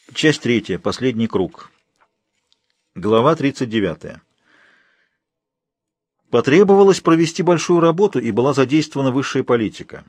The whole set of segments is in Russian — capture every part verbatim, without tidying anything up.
Часть третья. Последний круг. Глава тридцать девятая. Потребовалось провести большую работу, и была задействована высшая политика.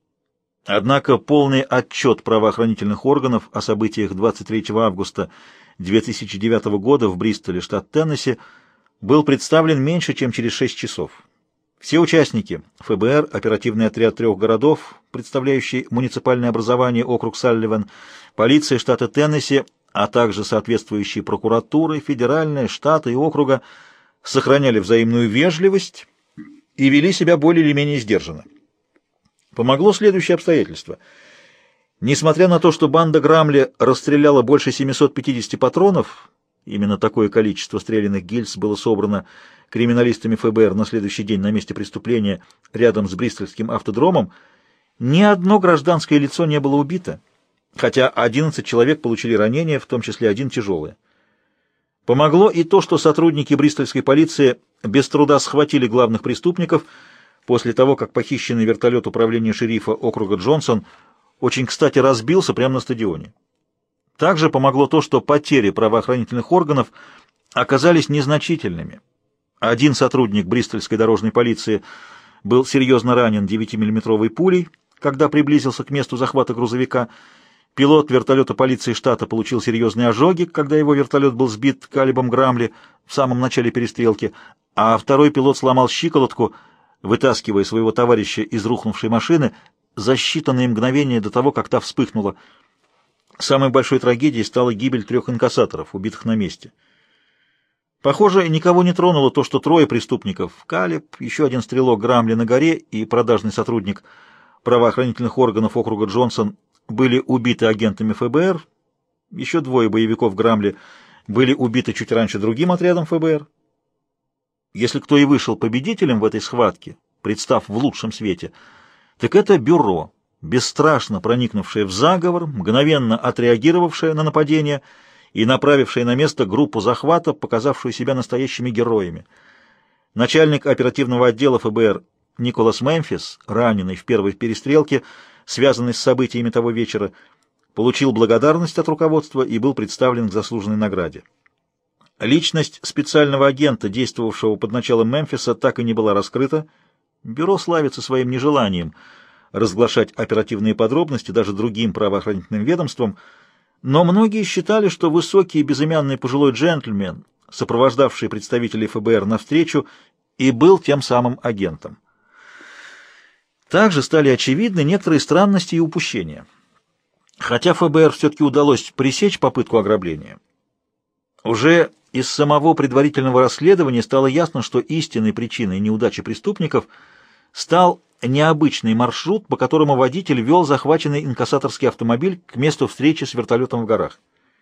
Однако полный отчет правоохранительных органов о событиях двадцать третьего августа две тысячи девятого года в Бристоле, штат Теннесси, был представлен меньше, чем через шесть часов. Все участники — ФБР, оперативный отряд трех городов, представляющий муниципальное образование округ Салливан, полиция штата Теннесси, а также соответствующие прокуратуры, федеральные, штата и округа, сохраняли взаимную вежливость и вели себя более или менее сдержанно. Помогло следующее обстоятельство. Несмотря на то, что банда Грамли расстреляла больше семисот пятидесяти патронов, именно такое количество стрелянных гильз было собрано криминалистами ФБР на следующий день на месте преступления рядом с Бристольским автодромом, ни одно гражданское лицо не было убито, хотя одиннадцать человек получили ранения, в том числе один тяжелый. Помогло и то, что сотрудники бристольской полиции без труда схватили главных преступников после того, как похищенный вертолет управления шерифа округа Джонсон очень кстати разбился прямо на стадионе. Также помогло то, что потери правоохранительных органов оказались незначительными. Один сотрудник бристольской дорожной полиции был серьезно ранен девятимиллиметровой пулей, когда приблизился к месту захвата грузовика. Пилот вертолета полиции штата получил серьезные ожоги, когда его вертолет был сбит калибом Грамли в самом начале перестрелки, а второй пилот сломал щиколотку, вытаскивая своего товарища из рухнувшей машины за считанные мгновения до того, как та вспыхнула. Самой большой трагедией стала гибель трех инкассаторов, убитых на месте. Похоже, никого не тронуло то, что трое преступников — Калиб, еще один стрелок Грамли на горе и продажный сотрудник правоохранительных органов округа Джонсон — были убиты агентами ФБР, еще двое боевиков Грамли были убиты чуть раньше другим отрядом ФБР. Если кто и вышел победителем в этой схватке, представ в лучшем свете, так это бюро, бесстрашно проникнувшее в заговор, мгновенно отреагировавшее на нападение и направившее на место группу захвата, показавшую себя настоящими героями. Начальник оперативного отдела ФБР Николас Мемфис, раненый в первой перестрелке, связанный с событиями того вечера, получил благодарность от руководства и был представлен к заслуженной награде. Личность специального агента, действовавшего под началом Мемфиса, так и не была раскрыта. Бюро славится своим нежеланием разглашать оперативные подробности даже другим правоохранительным ведомствам, но многие считали, что высокий и безымянный пожилой джентльмен, сопровождавший представителей ФБР навстречу, и был тем самым агентом. Также стали очевидны некоторые странности и упущения. Хотя ФБР все-таки удалось пресечь попытку ограбления, уже из самого предварительного расследования стало ясно, что истинной причиной неудачи преступников стал необычный маршрут, по которому водитель вел захваченный инкассаторский автомобиль к месту встречи с вертолетом в горах.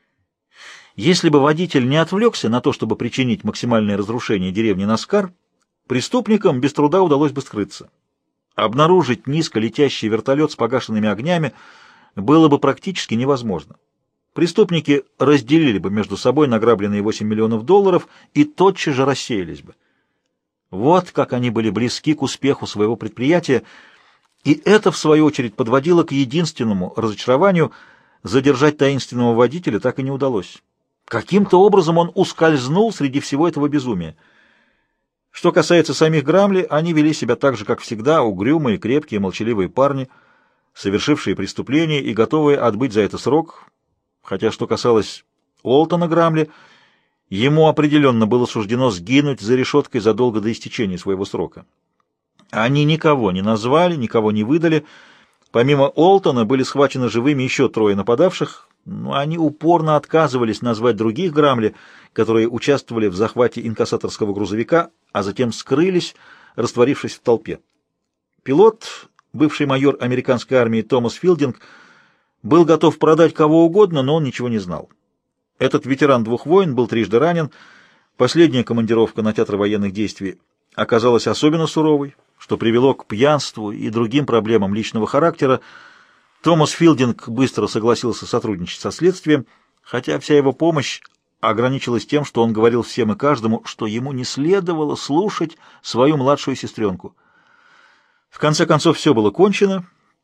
Если бы водитель не отвлекся на то, чтобы причинить максимальное разрушение деревни Наскар, преступникам без труда удалось бы скрыться. Обнаружить низко летящий вертолет с погашенными огнями было бы практически невозможно. Преступники разделили бы между собой награбленные восемь миллионов долларов и тотчас же рассеялись бы. Вот как они были близки к успеху своего предприятия, и это, в свою очередь, подводило к единственному разочарованию: задержать таинственного водителя так и не удалось. Каким-то образом он ускользнул среди всего этого безумия. Что касается самих Грамли, они вели себя так же, как всегда, угрюмые, крепкие, молчаливые парни, совершившие преступление и готовые отбыть за это срок, хотя что касалось Уолтона Грамли, ему определенно было суждено сгинуть за решеткой задолго до истечения своего срока. Они никого не назвали, никого не выдали. Помимо Уолтона были схвачены живыми еще трое нападавших, но они упорно отказывались назвать других Грамли, которые участвовали в захвате инкассаторского грузовика, а затем скрылись, растворившись в толпе. Пилот, бывший майор американской армии Томас Филдинг, был готов продать кого угодно, но он ничего не знал. Этот ветеран двух войн был трижды ранен. Последняя командировка на театр военных действий оказалась особенно суровой, что привело к пьянству и другим проблемам личного характера. Томас Филдинг быстро согласился сотрудничать со следствием, хотя вся его помощь ограничилась тем, что он говорил всем и каждому, что ему не следовало слушать свою младшую сестренку. В конце концов, все было кончено,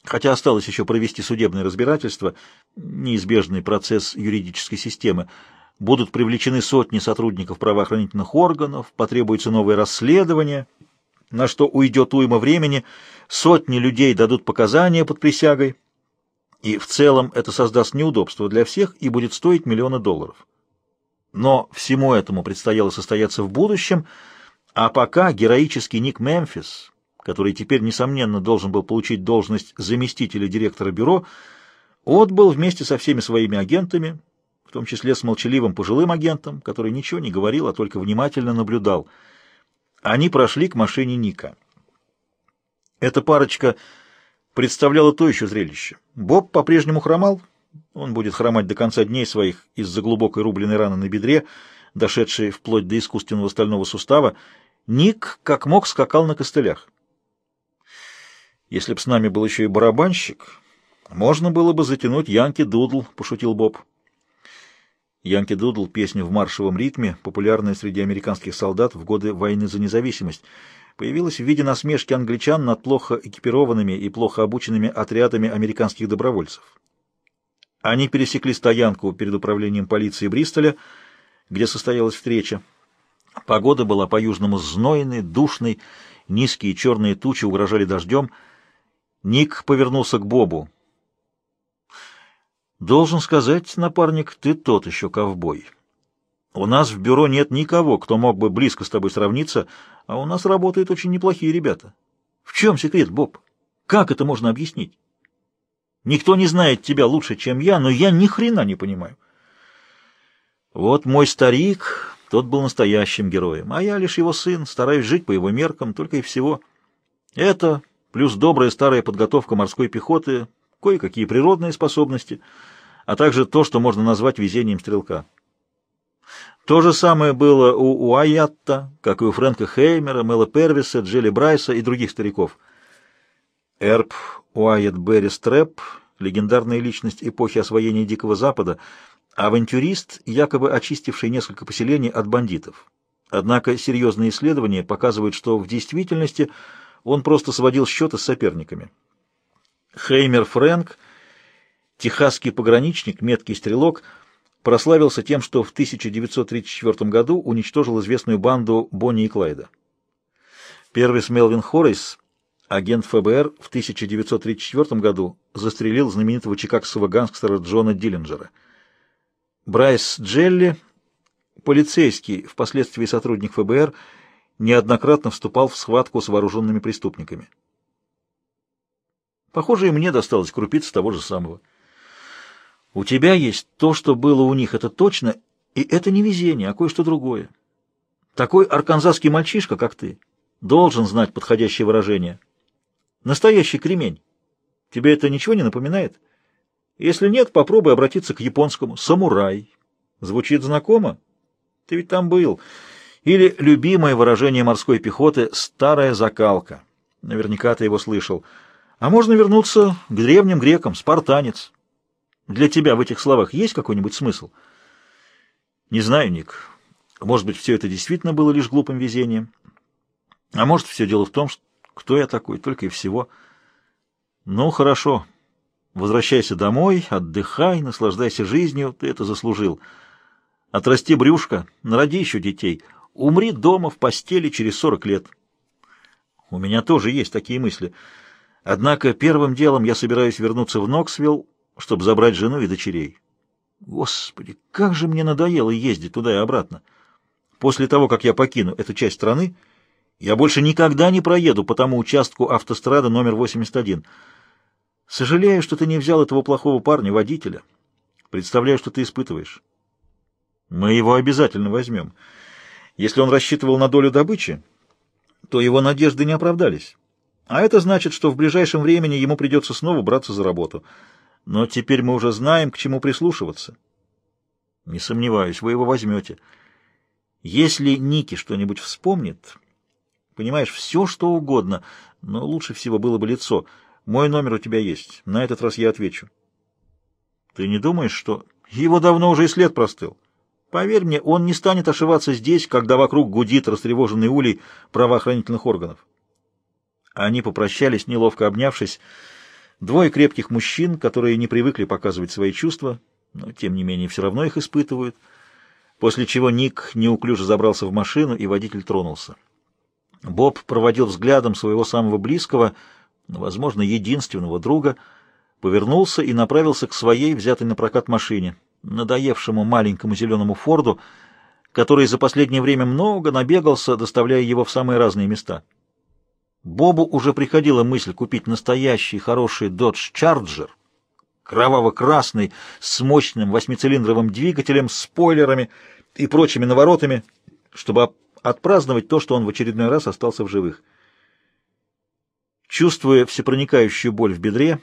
Хотя осталось еще провести судебное разбирательство, неизбежный процесс юридической системы. Будут привлечены сотни сотрудников правоохранительных органов, потребуется новое расследование, на что уйдет уйма времени, сотни людей дадут показания под присягой, и в целом это создаст неудобства для всех и будет стоить миллионы долларов. Но всему этому предстояло состояться в будущем, а пока героический Ник Мемфис, который теперь, несомненно, должен был получить должность заместителя директора бюро, отбыл вместе со всеми своими агентами, в том числе с молчаливым пожилым агентом, который ничего не говорил, а только внимательно наблюдал. Они прошли к машине Ника. Эта парочка представляла то еще зрелище. Боб по-прежнему хромал, он будет хромать до конца дней своих из-за глубокой рубленой раны на бедре, дошедшей вплоть до искусственного стального сустава. Ник, как мог, скакал на костылях. «Если б с нами был еще и барабанщик, можно было бы затянуть Янки Дудл», — пошутил Боб. Янки Дудл — песня в маршевом ритме, популярная среди американских солдат в годы войны за независимость, появилась в виде насмешки англичан над плохо экипированными и плохо обученными отрядами американских добровольцев. Они пересекли стоянку перед управлением полиции Бристоля, где состоялась встреча. Погода была по-южному знойной, душной, низкие черные тучи угрожали дождем. Ник повернулся к Бобу. «Должен сказать, напарник, ты тот еще ковбой. У нас в бюро нет никого, кто мог бы близко с тобой сравниться, а у нас работают очень неплохие ребята. В чем секрет, Боб? Как это можно объяснить? Никто не знает тебя лучше, чем я, но я ни хрена не понимаю. Вот мой старик, тот был настоящим героем, а я лишь его сын, стараюсь жить по его меркам, только и всего. Это, плюс добрая старая подготовка морской пехоты, кое-какие природные способности, а также то, что можно назвать везением стрелка. То же самое было у Уайатта, как и у Фрэнка Хеймера, Мэла Первиса, Джилли Брайса и других стариков. Эрб Уайатт Берри Стрэп, легендарная личность эпохи освоения Дикого Запада, авантюрист, якобы очистивший несколько поселений от бандитов. Однако серьезные исследования показывают, что в действительности он просто сводил счеты с соперниками. Хеймер Фрэнк, техасский пограничник, меткий стрелок, прославился тем, что в тысяча девятьсот тридцать четвёртом году уничтожил известную банду Бонни и Клайда. Первый Мелвин Хоррис, агент эф бэ эр, в тысяча девятьсот тридцать четвёртом году застрелил знаменитого чикагского гангстера Джона Диллинджера. Брайс Джелли, полицейский, впоследствии сотрудник эф бэ эр, неоднократно вступал в схватку с вооруженными преступниками. Похоже, и мне досталось крупица того же самого. У тебя есть то, что было у них, это точно, и это не везение, а кое-что другое. Такой арканзасский мальчишка, как ты, должен знать подходящее выражение. Настоящий кремень. Тебе это ничего не напоминает? Если нет, попробуй обратиться к японскому. Самурай. Звучит знакомо? Ты ведь там был. Или любимое выражение морской пехоты — старая закалка. Наверняка ты его слышал. А можно вернуться к древним грекам, спартанец. Для тебя в этих словах есть какой-нибудь смысл? Не знаю, Ник. Может быть, все это действительно было лишь глупым везением. А может, все дело в том, что кто я такой, только и всего. Ну, хорошо. Возвращайся домой, отдыхай, наслаждайся жизнью, ты это заслужил. Отрасти брюшко, народи еще детей. Умри дома в постели через сорок лет. У меня тоже есть такие мысли. Однако первым делом я собираюсь вернуться в Ноксвилл, чтобы забрать жену и дочерей. Господи, как же мне надоело ездить туда и обратно. После того, как я покину эту часть страны, я больше никогда не проеду по тому участку автострады номер восемьдесят один. Сожалею, что ты не взял этого плохого парня, водителя. Представляю, что ты испытываешь. Мы его обязательно возьмем. Если он рассчитывал на долю добычи, то его надежды не оправдались. А это значит, что в ближайшем времени ему придется снова браться за работу. Но теперь мы уже знаем, к чему прислушиваться. Не сомневаюсь, вы его возьмете. Если Ники что-нибудь вспомнит, понимаешь, все что угодно, но лучше всего было бы лицо. Мой номер у тебя есть. На этот раз я отвечу. Ты не думаешь, что... Его давно уже и след простыл. Поверь мне, он не станет ошиваться здесь, когда вокруг гудит растревоженный улей правоохранительных органов. Они попрощались, неловко обнявшись. Двое крепких мужчин, которые не привыкли показывать свои чувства, но, тем не менее, все равно их испытывают, после чего Ник неуклюже забрался в машину, и водитель тронулся. Боб проводил взглядом своего самого близкого, возможно, единственного друга, повернулся и направился к своей, взятой на прокат машине, надоевшему маленькому зеленому Форду, который за последнее время много набегался, доставляя его в самые разные места. Бобу уже приходила мысль купить настоящий хороший Dodge Charger, кроваво-красный, с мощным восьмицилиндровым двигателем, спойлерами и прочими наворотами, чтобы отпраздновать то, что он в очередной раз остался в живых. Чувствуя всепроникающую боль в бедре,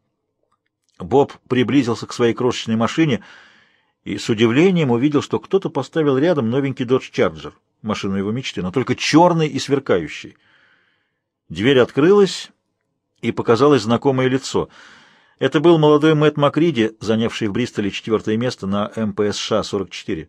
Боб приблизился к своей крошечной машине и с удивлением увидел, что кто-то поставил рядом новенький Dodge Charger, машину его мечты, но только черный и сверкающий. Дверь открылась, и показалось знакомое лицо. Это был молодой Мэтт Макриди, занявший в Бристоле четвертое место на эм пэ эс ша сорок четыре.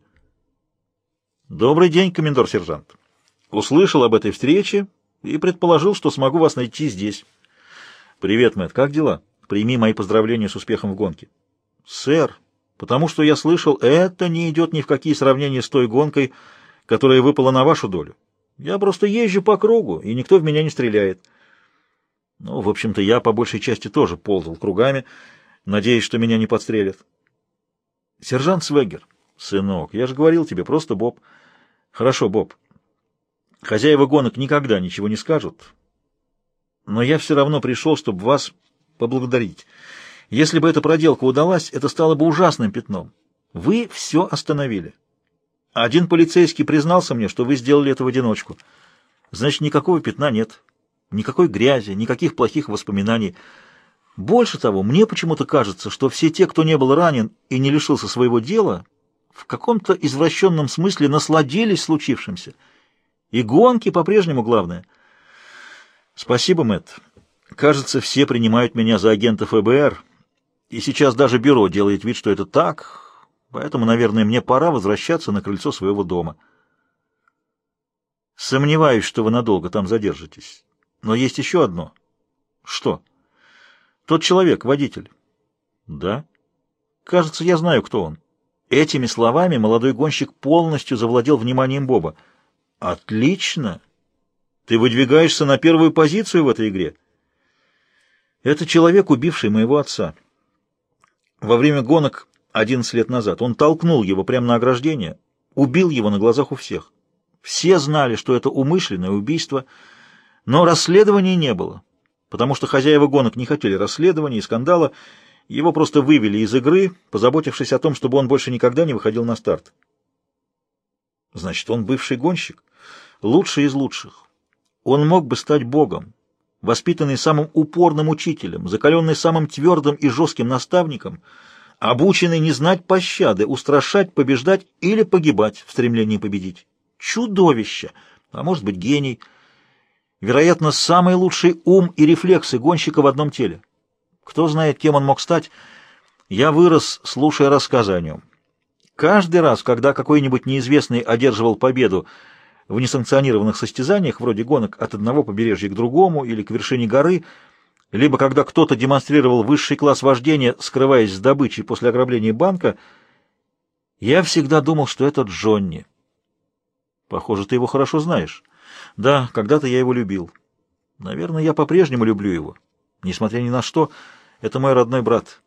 «Добрый день, комендор-сержант. Услышал об этой встрече и предположил, что смогу вас найти здесь». «Привет, Мэтт, как дела? Прими мои поздравления с успехом в гонке». «Сэр, потому что я слышал, это не идет ни в какие сравнения с той гонкой, которая выпала на вашу долю. Я просто езжу по кругу, и никто в меня не стреляет». Ну, в общем-то, я по большей части тоже ползал кругами, надеясь, что меня не подстрелят. «Сержант Свегер, сынок, я же говорил тебе, просто Боб». «Хорошо, Боб. Хозяева гонок никогда ничего не скажут, но я все равно пришел, чтобы вас поблагодарить. Если бы эта проделка удалась, это стало бы ужасным пятном. Вы все остановили. Один полицейский признался мне, что вы сделали это в одиночку. Значит, никакого пятна нет, никакой грязи, никаких плохих воспоминаний. Больше того, мне почему-то кажется, что все те, кто не был ранен и не лишился своего дела, в каком-то извращенном смысле насладились случившимся. И гонки по-прежнему главное». «Спасибо, Мэтт. Кажется, все принимают меня за агента эф бэ эр, и сейчас даже бюро делает вид, что это так, поэтому, наверное, мне пора возвращаться на крыльцо своего дома. Сомневаюсь, что вы надолго там задержитесь. Но есть еще одно». «Что?» «Тот человек, водитель». «Да? Кажется, я знаю, кто он». Этими словами молодой гонщик полностью завладел вниманием Боба. «Отлично! Ты выдвигаешься на первую позицию в этой игре». «Это человек, убивший моего отца. Во время гонок одиннадцать лет назад он толкнул его прямо на ограждение, убил его на глазах у всех. Все знали, что это умышленное убийство, но расследования не было, потому что хозяева гонок не хотели расследования и скандала, его просто вывели из игры, позаботившись о том, чтобы он больше никогда не выходил на старт». «Значит, он бывший гонщик, лучший из лучших. Он мог бы стать богом, воспитанный самым упорным учителем, закаленный самым твердым и жестким наставником, обученный не знать пощады, устрашать, побеждать или погибать в стремлении победить. Чудовище, а может быть гений. Вероятно, самый лучший ум и рефлексы гонщика в одном теле. Кто знает, кем он мог стать. Я вырос, слушая рассказы о нем. Каждый раз, когда какой-нибудь неизвестный одерживал победу в несанкционированных состязаниях, вроде гонок от одного побережья к другому или к вершине горы, либо когда кто-то демонстрировал высший класс вождения, скрываясь с добычей после ограбления банка, я всегда думал, что это Джонни. Похоже, ты его хорошо знаешь. Да, когда-то я его любил. Наверное, я по-прежнему люблю его. Несмотря ни на что, это мой родной брат.